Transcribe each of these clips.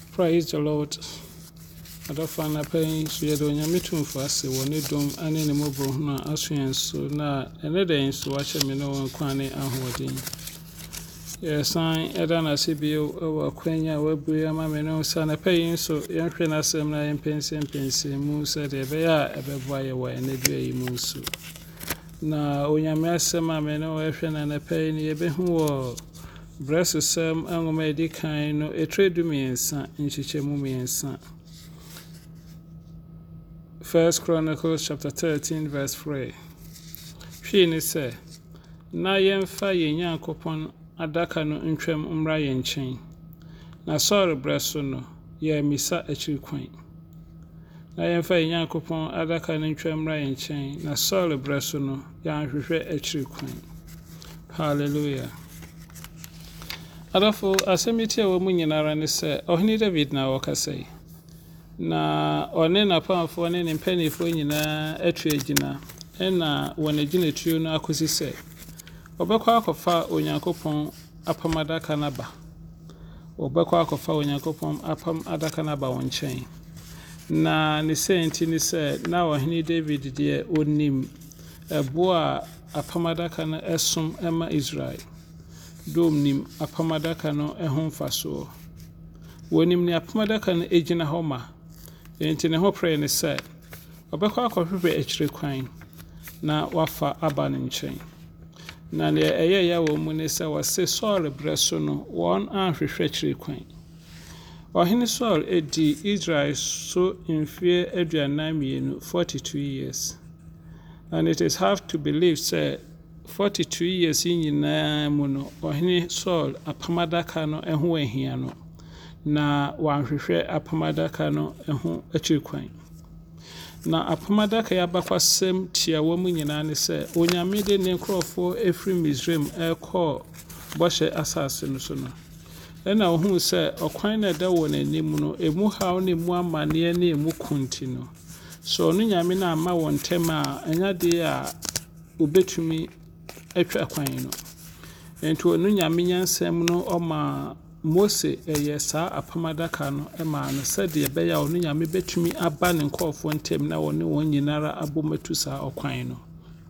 Praise the Lord. Adofana pay so ye do nyame tumfo ase woni dom ane ne mobro na asuen so na ene den so wache me no kwane ahoden. Ye san eda na sebio wa kwanya wabue ama me no sana pay so ye hwe na asem na ye pense mu se de be ya ebeboa ye wa ene dua yi mu so. Na onyame asem me no hwe na pay ni ye be hu wo Breast Sam angoma edikan no etredu miensa nchichemu miensa. 1 Chronicles chapter 13 verse 3. Hwe ni se na yemfa yenyankopon adaka no ntwem mmra yenchen. Na Saul breast no ye misa achirikwan. Na yemfa yenyankopon adaka no ntwem mmra yenchen. Na Saul breast no ya hwehwe achirikwan. Hallelujah. Adafo asemiti awo mu nyinara ne se ohini David na wakasai na one na pamfo ne ne mpanifo nyina atu agina na wona gina tuo no akosi se obekwa akofa onyankopon apam adaka na ba obekwa akofa onyankopon apam adaka na ba wonchen na ne senti ne se na ohini David de onim ebo a apam adaka na esom ema Israel dom nim apamadaka no ehon faso wonim ni apamadaka no ejina homa enti ne ho pre ne se obekwa akohwehwe akire kwan na wafa aba ne nchen na ne eye ya wo mu ne se wase Saul breso no won ahwehwe akire kwan ohene Saul edi Israel so mfie aduanan mienu 42 years, and it is hard to believe say 42 years nyina mu no ohene Saul apamadaka no eho ahia no na wanhwehwe apamadaka no eho achirikwan na apamadaka ya bakwasem tia wo mu nyina ne se onyame de ne nkrofo efri Misraim ekọ boshe asase no so no ena ohun se okwan na da wo nanim no emu haw ne mu amane ne emu kunti no so no nyame na ama won tema anya de a obetumi etwa kwan no ento no nyame nyansem no oma Mose sa apamadaka no ema no sede be ya no nyame betumi aba ne nkofo ntem na woni won nyinara abomatu sa okwan no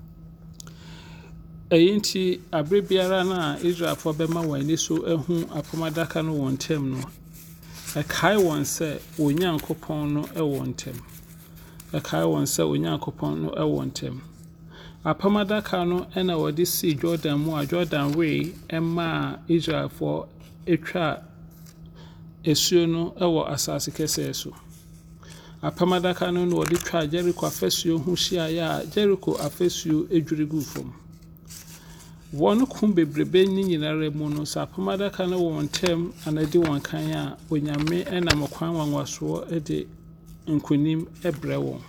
eyinti abrebiara na Israelfo be ma wani so ehu apamadaka no won ntem no kai won se onyankopon no won ntem kai won se onyankopon no won ntem apamadaka no ena wodi si Jordan mu a Jordan way ema Israel for etwa esuo no ewo asase kese so apamadaka no wodi twa Jericho afesuo hu hia ya Jericho afesuo edwurigu fom won kum bebrebe nyinara mu no sa apamadaka no won tem anadi won kan a onyame ena mokwan wanwaso ede nkonim ebre won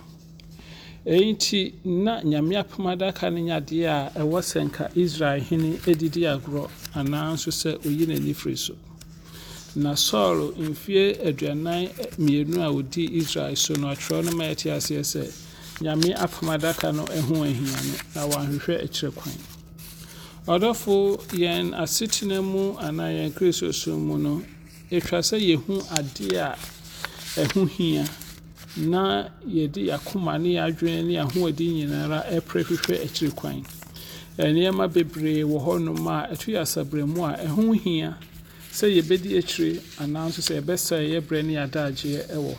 enti na nyame apamadaka ne nyade a ewo senka Israel hini edidi agro ananso se oyina ni friso na Saul mfie aduanan mienu a odi Israel so no atro no maeti ase se nyame apamadaka no eho ahia no na wanhwehwe akire kwan odofo yen asetina mu anayen Kristo so mu no etwa se yehu ade a eho hia na yedi yakoma ne adwene ne ahoadi nyinara eprehwehwe akire kwan enema bebre wo honom a etu yasabremu a eho hia se yebedi akire ananso se ebesa yebre ne adaje ewo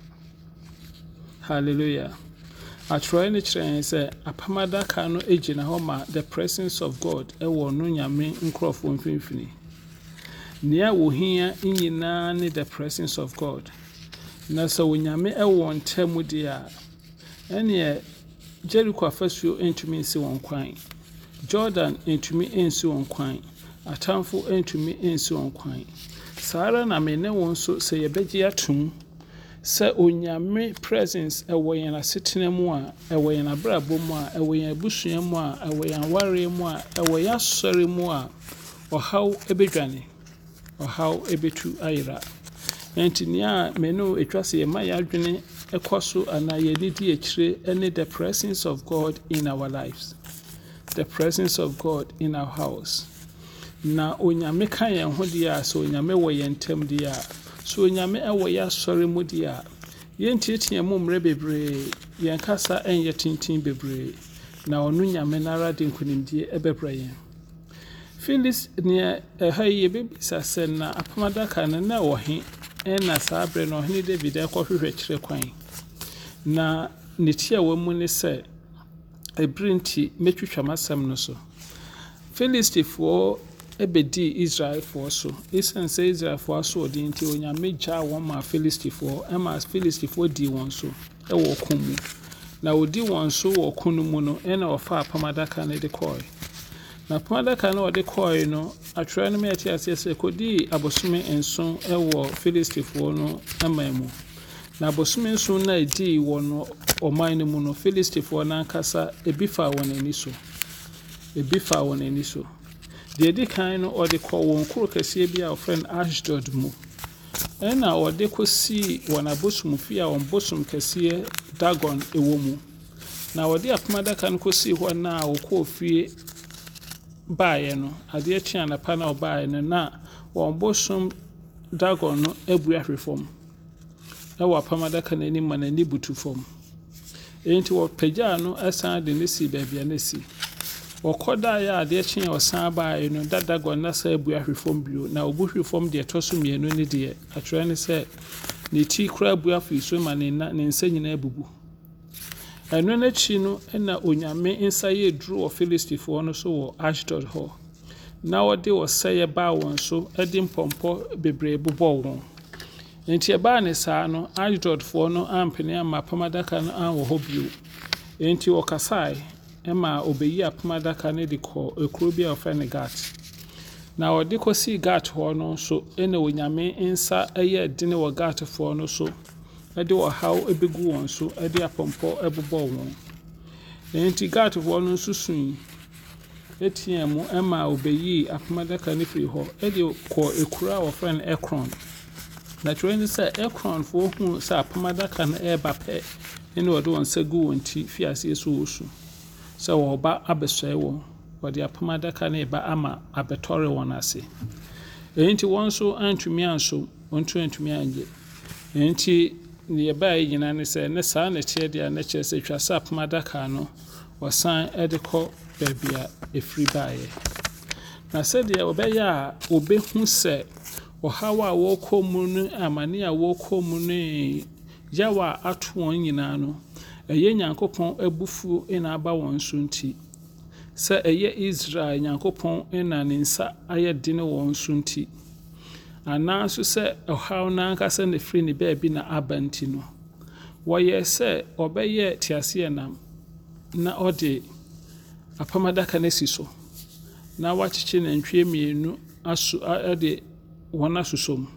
hallelujah atroy ne kire se apamadaka no ejina homa the presence of God ewo no nyame nkrofo mfimfini nia wo hia nyina ne the presence of God na so nyame ewo ntemu dia ene Jericho afasuo entumi nsi won kwan Jordan entumi ensi won kwan atamfo entumi ensi won kwan sara na me ne won so se yebeji atum se onyame presence ewo yen asetena mu a ewo yen abrabo mu a ewo yen abusua mu a ewo yen ware mu a ewo yen asore mu a ohaw ebedwane ohaw ebetu ayira entinia meno etwase ma ya adwene ekoso ana yedidi akire ene the presence of God in our lives, the presence of God in our house na onyame kan yen ho dia so onyame wo yen tem dia so nyame ɛwɔ ya sɔre mu dia yɛntietie mu mmerɛ bebree yɛn kasa ɛnyɛ tintin bebree na ɔno nyame nara de nkonimdie ɛbɛbrɛ yɛn Phyllis nea ɛha yɛbɛbisa sɛ na apamadaka no na ɛwɔ he ɛna saa berɛ no ɔhene David ɛkɔhwehwɛ kyerɛ kwan na ne tia wɔ mu ne sɛ ɛbere nti mɛtwitwa m'asɛm no so Philistifoɔ ɛbɛdi Israelfoɔ so ɛsiane sɛ Israelfoɔ aso ɔden nti onyame gyaa wɔn ma Philistifoɔ ɛma Philistifoɔ di wɔn so ɛwɔ ɔko mu na ɔdi wɔn so wɔ ɔko no mu no ɛna ɔfa apamadaka no de kɔe na apamadaka no ɔde kɔe no atwerɛ no mɛte aseɛ sɛ kɔdii abosome nson ɛwɔ Philistifoɔ no ɛman mu na abosome nson na ɛdii wɔ no ɔman no mu no Philistifoɔ no ankasa ebi fa wɔn ani so deɛ di kan no ɔde kɔ wɔn kuro kɛseɛ bi a wɔfrɛ no Ashdod mu ɛna ɔde kɔsii wɔn abosomfie a wɔn bosom kɛseɛ Dagon ɛwɔ mu na ɔde apamadaka no kɔsii hɔ na wɔkɔɔ fie baeɛ no adeɛ kye anapa na ɔbaeɛ no na wɔn bosom Dagon no abu ahwe fam ɛwɔ apamadaka no anim ma n'ani butu fam enti wɔpagyaa no ɛsan de ne si baabi a ne si wɔkɔdaeɛ a adeɛ kye ɔsan baeɛ no Dagon na sa abu ahwe fam bio na ɔbu hwe fam deɛ ɛtɔ so mmienu ne deɛ atwerɛ ne sɛ ne ti kora abu afiri so ma ne nsa nyinaa abubu ɛno n'akyi no ɛna onyame nsa yɛ duru wɔ Philistifoɔ no so wɔ Ashdod hɔ na wɔde ɔsɛeɛ baa wɔn so ɛde mpɔmpɔ bebree bobɔɔ wɔn enti ɛbaa ne saa no Ashdodfoɔ no ampene ama apamadaka no anwɔ hɔ bio enti wɔkasae ɛma ɔbɛyi apamadaka no de kɔ ekuro bi a wɔfrɛ no Gat na ɔde kɔsii Gat hɔ no nso ɛna onyame nsa ɛyɛ dene wɔ Gatfoɔ no so ɛde ɔhaw ɛbɛgu wɔn so ɛde apɔmpɔ ɛbobɔ wɔn enti Gatfoɔ no nso sui ɛteɛ mu ɛma ɔbɛyi apamadaka no firi hɔ ɛde kɔ ekuro a wɔfrɛ no Ekron na kyerɛ ne sɛ Ekronfoɔ hu sɛ apamadaka no ɛreba pɛ ɛne wɔde wɔn nsa gu wɔn ti fi aseɛ so wɔ su sɛ wɔba abɛsɔe wɔn wɔde apamadaka no ɛba ama abɛtɔre wɔn ase enti wɔn nso antumi anso wɔn nso antumi anye enti ne yɛbaeɛ nyinaa ne sɛ ne saa ne kyerɛ deɛ ne kyerɛ sɛ twa sɛ apamadaka no wɔsan ɛde kɔ baabi a ɛfiri baeɛ na sɛdeɛ wɔbɛyɛ a wɔbɛhu sɛ ɔhaw a wɔrekɔ mu no amane a wɔrekɔ mu no yaw a ato wɔn nyinaa no ɛyɛ Nyankopɔn abufuo na aba wɔn so nti sɛ ɛyɛ Israel Nyankopɔn na ne nsa ayɛ dene wɔn so nti anaaso sɛ ɔhaw no ankasa na firi ne baabi na aba nti no wɔyɛ sɛ ɔbɛyɛ teaseɛnam na ɔde apamadaka no si so na wakyekye nantwie mmienu ɛde wɔn asosɔ mu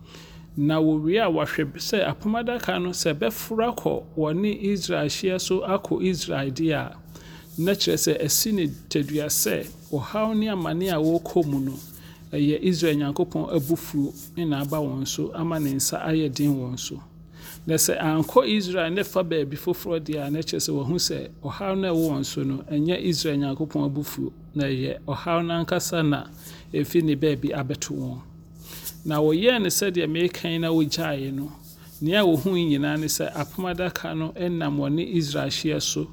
na wɔwie a wɔhwɛ sɛ apamadaka no sɛ bɛfora kɔ wɔne Israel hyia so akɔ Israel deɛ a na kyerɛ sɛ ɛsi ne tadua sɛ ɔhaw ne amane a wɔrekɔ mu no ɛyɛ Israel Nyankopɔn abufuo na aba wɔn so ama ne nsa ayɛ den wɔn so na sɛ ankɔ Israel ne fa baabi foforɔ deɛ a na kyerɛ sɛ wɔhu sɛ ɔhaw no ɛwɔ wɔn so no ɛnyɛ Israel Nyankopɔn abufuo na ɛyɛ ɔhaw no ankasa na ɛfi ne baabi abɛto wɔn na wɔyɛɛ ne sɛdeɛ mekan na wɔgyaeɛ no nea wɔhu nyinaa ne sɛ apamadaka no ɛnam wɔne Israel hyia so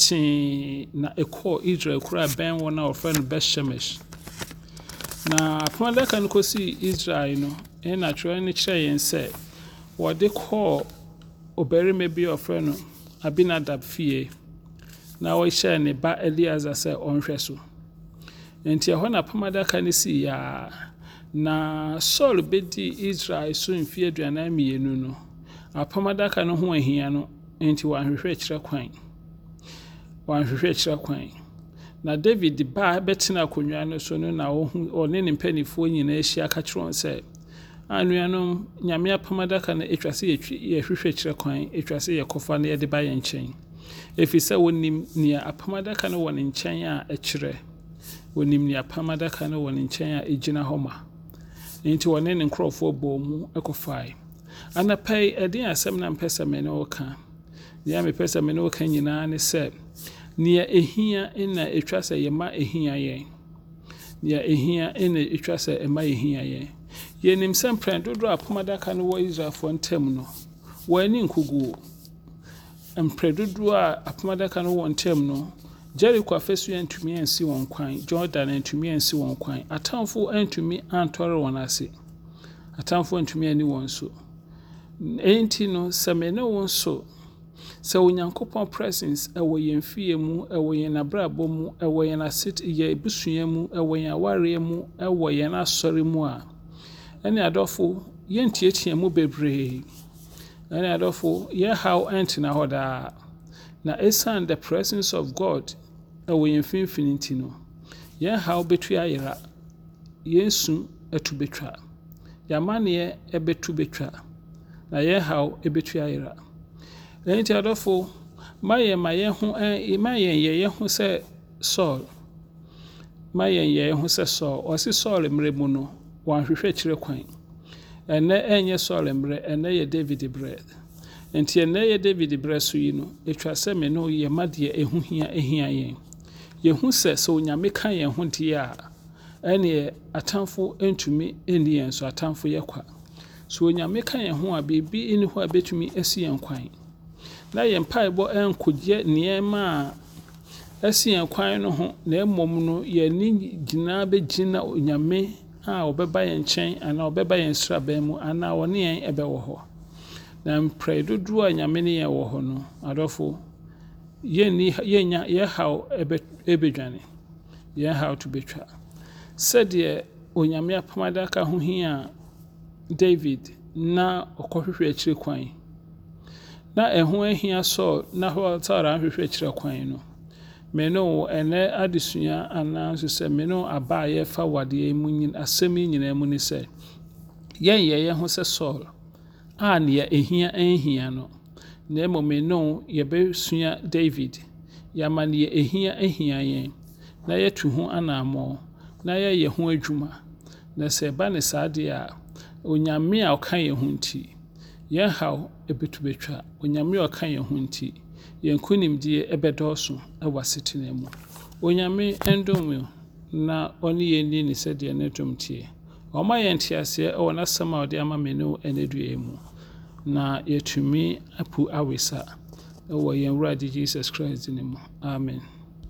tee na ɛkɔɔ Israel kuro a bɛn wɔn a wɔfrɛ no Bet-Shemesh na apamadaka no kɔsii Israel no ɛna twerɛ no kyerɛ yɛn sɛ wɔde kɔɔ ɔbarima bi a ɔfrɛ no Abinadab fie na wɔhyɛɛ ne ba Eleazar sɛ ɔnhwɛ so enti ɛhɔ na apamadaka no sii yaa na Saul bɛdi Israel so mfeɛ 42 no apamadaka no ho ahia no enti wɔanhwehwɛ kyerɛ kwan na David ba bɛtena akonnwa no so no na ɔne ne mpanifoɔ nyinaa ahyia ka kyerɛ wɔn sɛ anuanom nyame apamadaka no atwa sɛ yɛhwehwɛ kyerɛ kwan atwa sɛ yɛkɔfa no yɛde ba yɛn nkyɛn ɛfiri sɛ wɔnim nea apamadaka no wɔ ne nkyɛn a ɛkyerɛ wɔnim nea apamadaka no wɔ ne nkyɛn a ɛgyina hɔ ma nti wɔne ne nkurɔfoɔ bɔɔ mu ɛkɔfae anapa yi ɛden asɛm na mpɛ sɛ me ne woka nea mepɛ sɛ me ne woka nyinaa ne sɛ nea ɛhia na ɛtwa sɛ yɛma ɛhia yɛn nea ɛhia na ɛtwa sɛ ɛma yɛhia yɛn Yenim sɛ mprɛdodo a pomadaka no wɔ Israelfoɔ ntam no wɔani nkuguo. Mprɛdodo a apomadaka no wɔ ntam no Jericho afɛsu antumi ansi wɔn kwan, Jordan antumi ansi wɔn kwan, atamfo antumi antɔre wɔn ase, atamfo antumi ani wɔn so. Enti no sɛ me ne wo nso sɛ Onyankopɔn presence ɛwɔ yɛn fie mu, ɛwɔ yɛn abrabɔ mu, ɛwɔ yɛn yɛn busua mu, ɛwɔ yɛn awareɛ mu, ɛwɔ yɛn asɔre mu a ɛne adɔfo yɛntiatia mu bebree. Ɛne adɔfo yɛhaw ɛntena hɔ daa. Na ɛsiane the presence of God ɛwɔ yɛn mfimfini nti no yɛhaw betu ayera, yɛnsu atu betwa, yɛamanneɛ ɛbɛtu betwa, na yɛhaw ɛbɛtu ayera. Enti adɔfo ma yɛn yɛ yɛn ho sɛ Saul. Ma yɛn yɛ yɛn ho sɛ Saul. Ɔse Saul mmerɛ mu no wanhwehwɛ kyerɛ kwan. Ɛnɛ ɛnyɛ Saul mmerɛ, ɛnɛ yɛ David berɛ. Enti ɛnɛ yɛ David berɛ so yi no, etwa sɛ me no yɛ ma deɛ ɛho hia yɛn. Yɛhu sɛ Onyame ka yɛn ho deɛ a ɛneɛ atamfo ntumi ɛnni yɛn so, atamfo yɛ kwa. So Onyame ka yɛn ho a biribi ɛnni hɔ a bɛtumi asi yɛn kwan. Na yɛn mpaebɔ ɛnkɔgye nneɛma a asi yɛn kwan no ho, na mmom no yɛn gyinaa bɛgyina Onyame a ɔbɛba yɛn nkyɛn anaa ɔbɛba yɛn sraban mu anaa ɔne yɛn ɛbɛwɔ hɔ. Na mprɛ dodoɔ a Nyame ne yɛn wɔ hɔ no, adɔfo yɛhaw ɛbɛdwane, yɛhaw to betwa. Sɛdeɛ Onyame apomadaka ho hia David na ɔkɔhwehwɛ akyire kwan, na ɛho ahia Saul na Saul ahwehwɛ akyire kwan no, me ne wo ɛnɛ adesua anaa nso sɛ me ne wo aba a yɛfa wadeɛ mu asɛm yi nyinaa mu ne sɛ yɛn yɛ yɛn ho sɛ Saul a nea ɛhia ɛnhia no, na mmom me ne wo yɛbɛsua David, yɛama nea ɛhia ahia yɛn, na yɛtu ho anammɔ, na yɛyɛ ho adwuma. Na sɛ ɛba ne saa deɛ a Onyame a ɔka yɛn ho nti yɛhaw ɛbɛtu betwa, Onyame a ɔka yɛn ho nti yɛn nkonimdie ɛbɛdɔɔso ɛwɔ asetena mu. Onyame ɛndom na ɔne yɛn ni ne sɛdeɛ ne dom tie. Ɔma yɛn nteaseɛ ɛwɔ n'asɛm a ɔde ama me ne wo ɛnɛ dua mu, na yɛtumi apu awesa ɛwɔ yɛn Awurade Jesus Christ din mu. Amen.